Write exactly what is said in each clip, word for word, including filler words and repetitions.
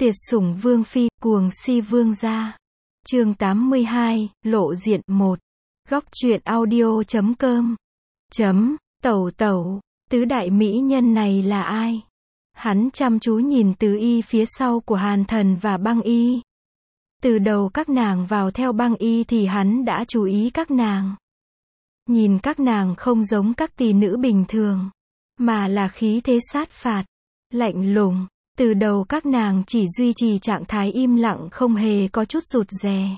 Tuyệt sủng vương phi, cuồng si vương gia. Chương tám mươi hai, lộ diện một. Góc truyện audio chấm com. Chấm, tẩu tẩu, tứ đại mỹ nhân này là ai? Hắn chăm chú nhìn Từ Y phía sau của Hàn Thần và Băng Y. Từ đầu các nàng vào theo Băng Y thì hắn đã chú ý các nàng. Nhìn các nàng không giống các tỷ nữ bình thường, mà là khí thế sát phạt, lạnh lùng. Từ đầu các nàng chỉ duy trì trạng thái im lặng, không hề có chút rụt rè.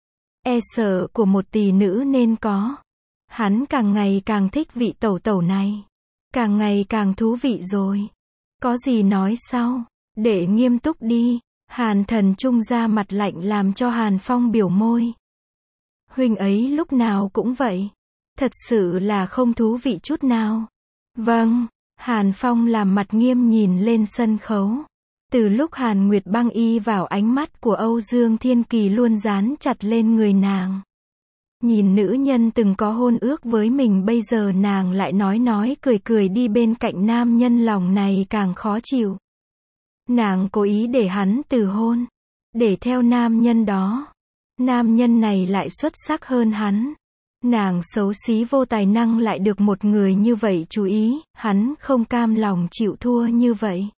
E sợ của một tỷ nữ nên có. Hắn càng ngày càng thích vị tẩu tẩu này. Càng ngày càng thú vị rồi. Có gì nói sau. Để nghiêm túc đi. Hàn Thần trung ra mặt lạnh làm cho Hàn Phong biểu môi. Huynh ấy lúc nào cũng vậy. Thật sự là không thú vị chút nào. Vâng. Hàn Phong làm mặt nghiêm nhìn lên sân khấu. Từ lúc Hàn Nguyệt Băng Y vào, ánh mắt của Âu Dương Thiên Kỳ luôn dán chặt lên người nàng. Nhìn nữ nhân từng có hôn ước với mình, bây giờ nàng lại nói nói cười cười đi bên cạnh nam nhân, lòng này càng khó chịu. Nàng cố ý để hắn từ hôn, để theo nam nhân đó. Nam nhân này lại xuất sắc hơn hắn. Nàng xấu xí vô tài năng lại được một người như vậy chú ý, hắn không cam lòng chịu thua như vậy.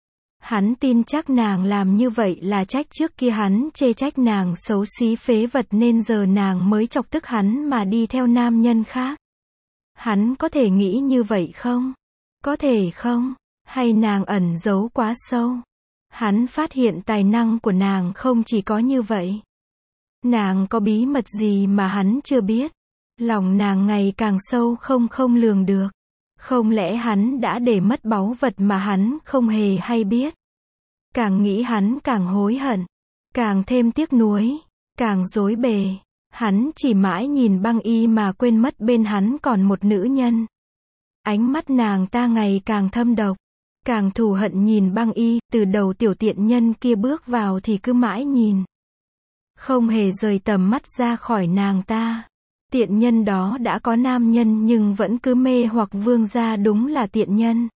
Hắn tin chắc nàng làm như vậy là trách trước kia hắn chê trách nàng xấu xí phế vật nên giờ nàng mới chọc tức hắn mà đi theo nam nhân khác. Hắn có thể nghĩ như vậy không? Có thể không? Hay nàng ẩn giấu quá sâu? Hắn phát hiện tài năng của nàng không chỉ có như vậy. Nàng có bí mật gì mà hắn chưa biết? Lòng nàng ngày càng sâu không không lường được. Không lẽ hắn đã để mất báu vật mà hắn không hề hay biết? Càng nghĩ hắn càng hối hận, càng thêm tiếc nuối, càng rối bề. Hắn chỉ mãi nhìn Băng Y mà quên mất bên hắn còn một nữ nhân. Ánh mắt nàng ta ngày càng thâm độc, càng thù hận nhìn Băng Y. Từ đầu tiểu tiện nhân kia bước vào thì cứ mãi nhìn, không hề rời tầm mắt ra khỏi nàng ta. Tiện nhân đó đã có nam nhân nhưng vẫn cứ mê hoặc vương gia, đúng là tiện nhân.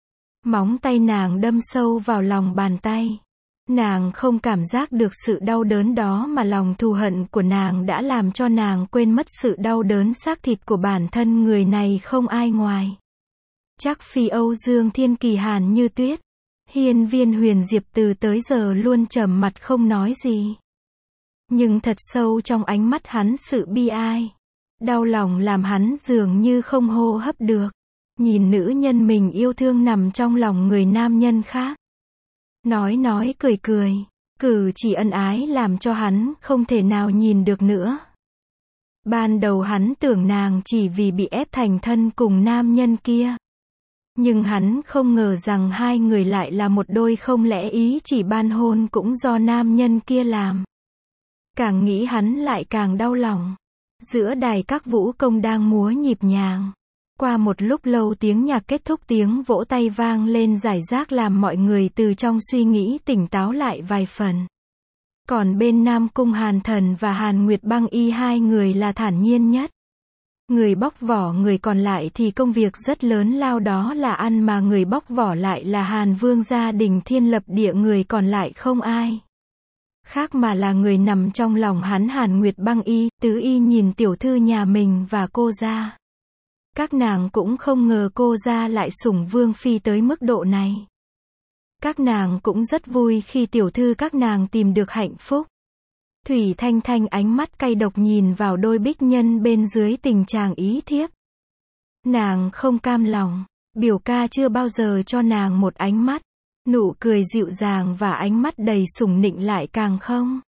Móng tay nàng đâm sâu vào lòng bàn tay. Nàng không cảm giác được sự đau đớn đó, mà lòng thù hận của nàng đã làm cho nàng quên mất sự đau đớn xác thịt của bản thân người này không ai ngoài. Chắc phi Âu Dương Thiên Kỳ, Hàn Như Tuyết, Hiên Viên Huyền Diệp từ tới giờ luôn trầm mặt không nói gì. Nhưng thật sâu trong ánh mắt hắn sự bi ai, đau lòng làm hắn dường như không hô hấp được. Nhìn nữ nhân mình yêu thương nằm trong lòng người nam nhân khác. Nói nói cười cười, cử chỉ ân ái làm cho hắn không thể nào nhìn được nữa. Ban đầu hắn tưởng nàng chỉ vì bị ép thành thân cùng nam nhân kia. Nhưng hắn không ngờ rằng hai người lại là một đôi, không lẽ ý chỉ ban hôn cũng do nam nhân kia làm. Càng nghĩ hắn lại càng đau lòng. Giữa đài các vũ công đang múa nhịp nhàng. Qua một lúc lâu tiếng nhạc kết thúc, tiếng vỗ tay vang lên rải rác làm mọi người từ trong suy nghĩ tỉnh táo lại vài phần. Còn bên Nam Cung, Hàn Thần và Hàn Nguyệt Băng Y, hai người là thản nhiên nhất. Người bóc vỏ, người còn lại thì công việc rất lớn lao đó là ăn, mà người bóc vỏ lại là Hàn Vương gia đình thiên lập địa, người còn lại không ai khác mà là người nằm trong lòng hắn, Hàn Nguyệt Băng Y. Tứ Y nhìn tiểu thư nhà mình và cô gia. Các nàng cũng không ngờ cô gia lại sủng vương phi tới mức độ này. Các nàng cũng rất vui khi tiểu thư các nàng tìm được hạnh phúc. Thủy Thanh Thanh ánh mắt cay độc nhìn vào đôi bích nhân bên dưới tình trạng ý thiếp. Nàng không cam lòng, biểu ca chưa bao giờ cho nàng một ánh mắt, nụ cười dịu dàng và ánh mắt đầy sủng nịnh lại càng không.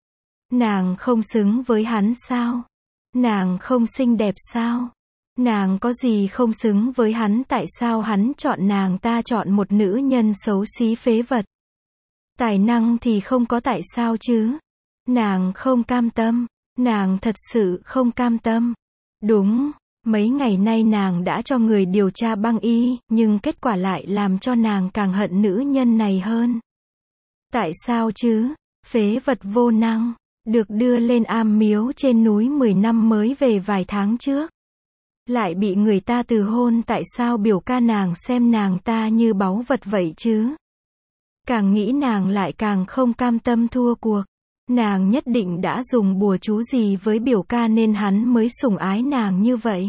Nàng không xứng với hắn sao? Nàng không xinh đẹp sao? Nàng có gì không xứng với hắn? Tại sao hắn chọn nàng ta, chọn một nữ nhân xấu xí phế vật? Tài năng thì không có, tại sao chứ? Nàng không cam tâm, nàng thật sự không cam tâm. Đúng, mấy ngày nay nàng đã cho người điều tra Băng Y, nhưng kết quả lại làm cho nàng càng hận nữ nhân này hơn. Tại sao chứ? Phế vật vô năng, được đưa lên am miếu trên núi mười năm mới về vài tháng trước. Lại bị người ta từ hôn, tại sao biểu ca nàng xem nàng ta như báu vật vậy chứ? Càng nghĩ nàng lại càng không cam tâm thua cuộc. Nàng nhất định đã dùng bùa chú gì với biểu ca nên hắn mới sủng ái nàng như vậy.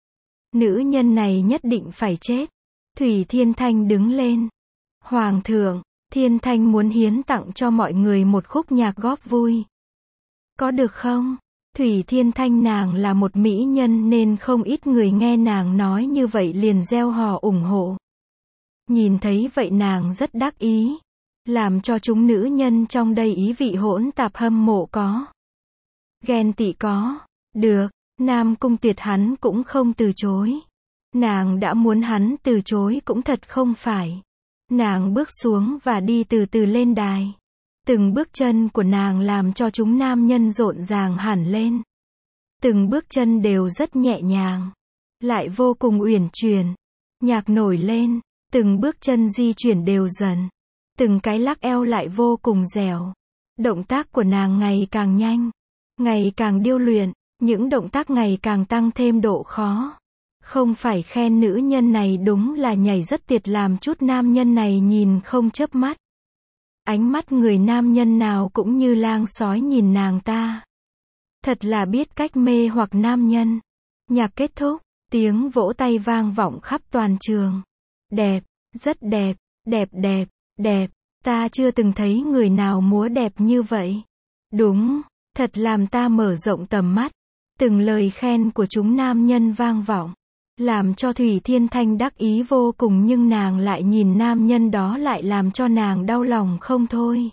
Nữ nhân này nhất định phải chết. Thủy Thiên Thanh đứng lên. Hoàng thượng, Thiên Thanh muốn hiến tặng cho mọi người một khúc nhạc góp vui. Có được không? Thủy Thiên Thanh nàng là một mỹ nhân nên không ít người nghe nàng nói như vậy liền reo hò ủng hộ. Nhìn thấy vậy nàng rất đắc ý. Làm cho chúng nữ nhân trong đây ý vị hỗn tạp, hâm mộ có. Ghen tị có. Được, Nam Cung Tuyệt hắn cũng không từ chối. Nàng đã muốn hắn từ chối cũng thật không phải. Nàng bước xuống và đi từ từ lên đài. Từng bước chân của nàng làm cho chúng nam nhân rộn ràng hẳn lên. Từng bước chân đều rất nhẹ nhàng, lại vô cùng uyển chuyển. Nhạc nổi lên, từng bước chân di chuyển đều dần. Từng cái lắc eo lại vô cùng dẻo. Động tác của nàng ngày càng nhanh, ngày càng điêu luyện, những động tác ngày càng tăng thêm độ khó. Không phải khen nữ nhân này đúng là nhảy rất tuyệt làm chút nam nhân này nhìn không chớp mắt. Ánh mắt người nam nhân nào cũng như lang sói nhìn nàng ta. Thật là biết cách mê hoặc nam nhân. Nhạc kết thúc, tiếng vỗ tay vang vọng khắp toàn trường. Đẹp, rất đẹp, đẹp đẹp, đẹp, ta chưa từng thấy người nào múa đẹp như vậy. Đúng, thật làm ta mở rộng tầm mắt. Từng lời khen của chúng nam nhân vang vọng, làm cho Thủy Thiên Thanh đắc ý vô cùng nhưng nàng lại nhìn nam nhân đó lại làm cho nàng đau lòng không thôi.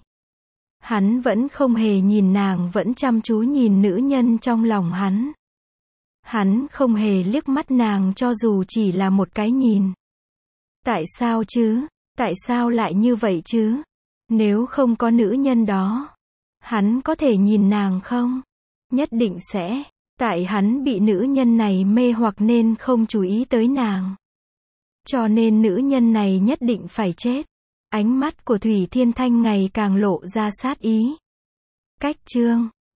Hắn vẫn không hề nhìn nàng, vẫn chăm chú nhìn nữ nhân trong lòng hắn. Hắn không hề liếc mắt nàng cho dù chỉ là một cái nhìn. Tại sao chứ? Tại sao lại như vậy chứ? Nếu không có nữ nhân đó, hắn có thể nhìn nàng không? Nhất định sẽ. Tại hắn bị nữ nhân này mê hoặc nên không chú ý tới nàng. Cho nên nữ nhân này nhất định phải chết. Ánh mắt của Thủy Thiên Thanh ngày càng lộ ra sát ý. Cách chương